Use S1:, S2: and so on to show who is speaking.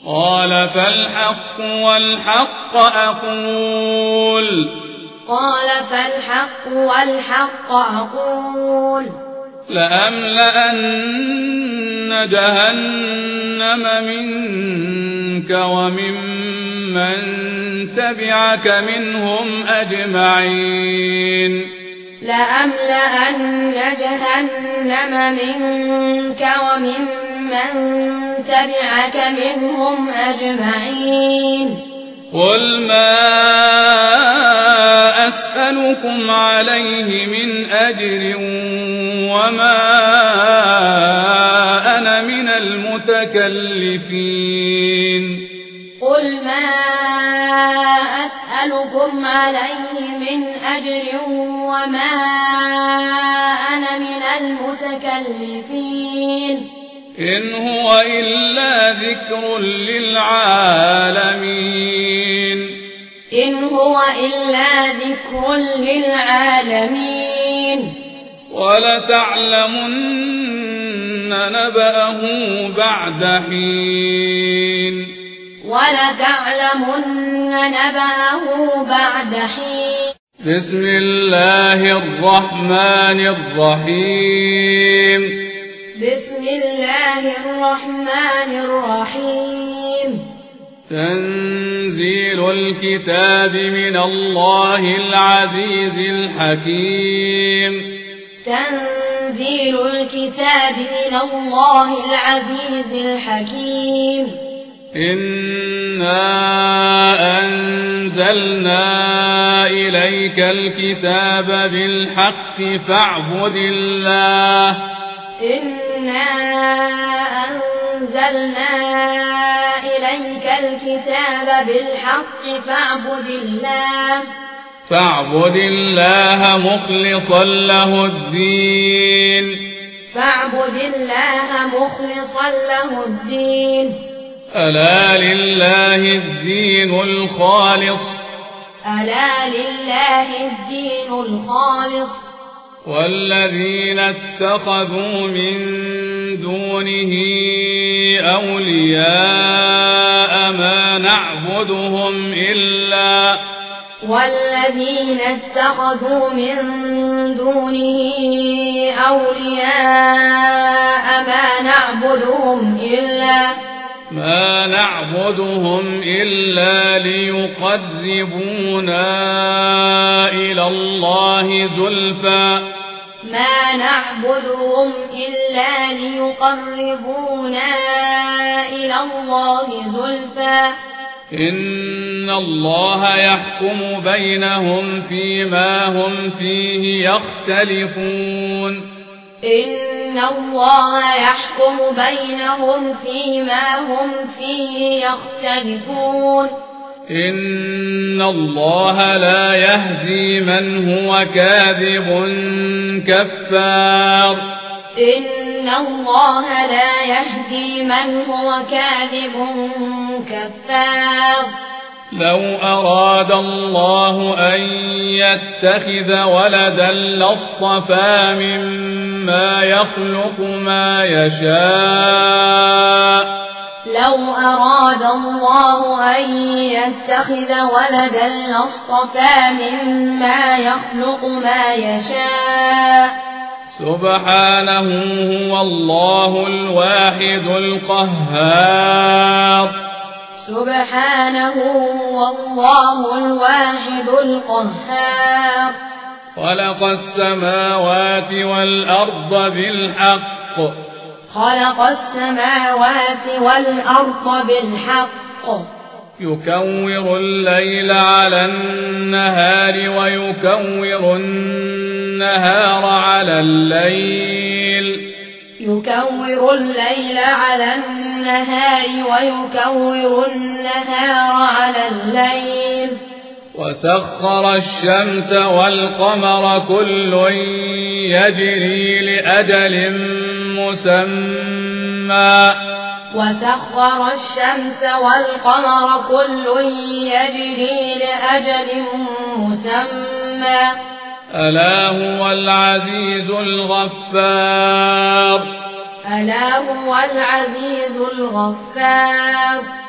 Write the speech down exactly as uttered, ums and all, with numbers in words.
S1: قال فالحق والحق أقول
S2: قال فالحق والحق أقول
S1: لأملأن جهنم منك وممن تبعك منهم أجمعين
S2: لأملأن جهنم منك وممن تبعك منهم أجمعين
S1: قل ما أسألكم عليه من أجر وما أنا من المتكلفين
S2: قل ما أسألكم عليه من أجر وما أنا من المتكلفين
S1: إن هو إلا ذكر للعالمين
S2: إن هو إلا ذكر للعالمين
S1: ولتعلمن نبأه بعد حين
S2: ولتعلمن نبأه بعد حين
S1: بسم الله الرحمن الرحيم
S2: بسم الله الرحمن الرحيم
S1: تنزيل الكتاب من الله العزيز الحكيم
S2: تنزيل الكتاب من الله العزيز الحكيم
S1: إنا أنزلنا إليك الكتاب بالحق فاعبد الله
S2: إنا أنزلنا إليك الكتاب بالحق فاعبد الله
S1: فاعبد الله مخلصا له الدين
S2: فاعبد الله مخلصا له الدين
S1: ألا لله الدين الخالص
S2: ألا لله الدين الخالص
S1: والذين اتخذوا من دونه أولياء ما نعبدهم إلا
S2: والذين اتخذوا من دونه أولياء ما نعبدهم إلا
S1: ما نعبدهم إلا ليقربونا إلى الله زلفى
S2: ما نعبدهم إلا ليقربونا إلى الله زلفى
S1: إن الله يحكم بينهم فيما هم فيه يختلفون
S2: إن الله يحكم بينهم فيما هم فيه يختلفون
S1: إن الله لا يهدي من هو كاذب كفار
S2: إن الله لا يهدي من هو كاذب كفار
S1: لو أراد الله أن يتخذ ولدا لاصطفى مما يخلق ما يشاء
S2: لو أراد الله أن يتخذ ولدا لاصطفى مما يخلق ما يشاء
S1: سبحانه هو الله الواحد القهار
S2: سبحانه هو الله الواحد القهار
S1: خلق السماوات والأرض بالحق
S2: خلق السماوات والأرض بالحق
S1: يكور الليل على النهار ويكور النهار على الليل
S2: يكور الليل على النهار ويكور النهار على الليل
S1: وسخر الشمس والقمر كل يجري لأجل مسمى
S2: وسخر الشمس والقمر كل يجري لأجل مسمى
S1: ألا هو العزيز الغفار
S2: ألا هو العزيز الغفار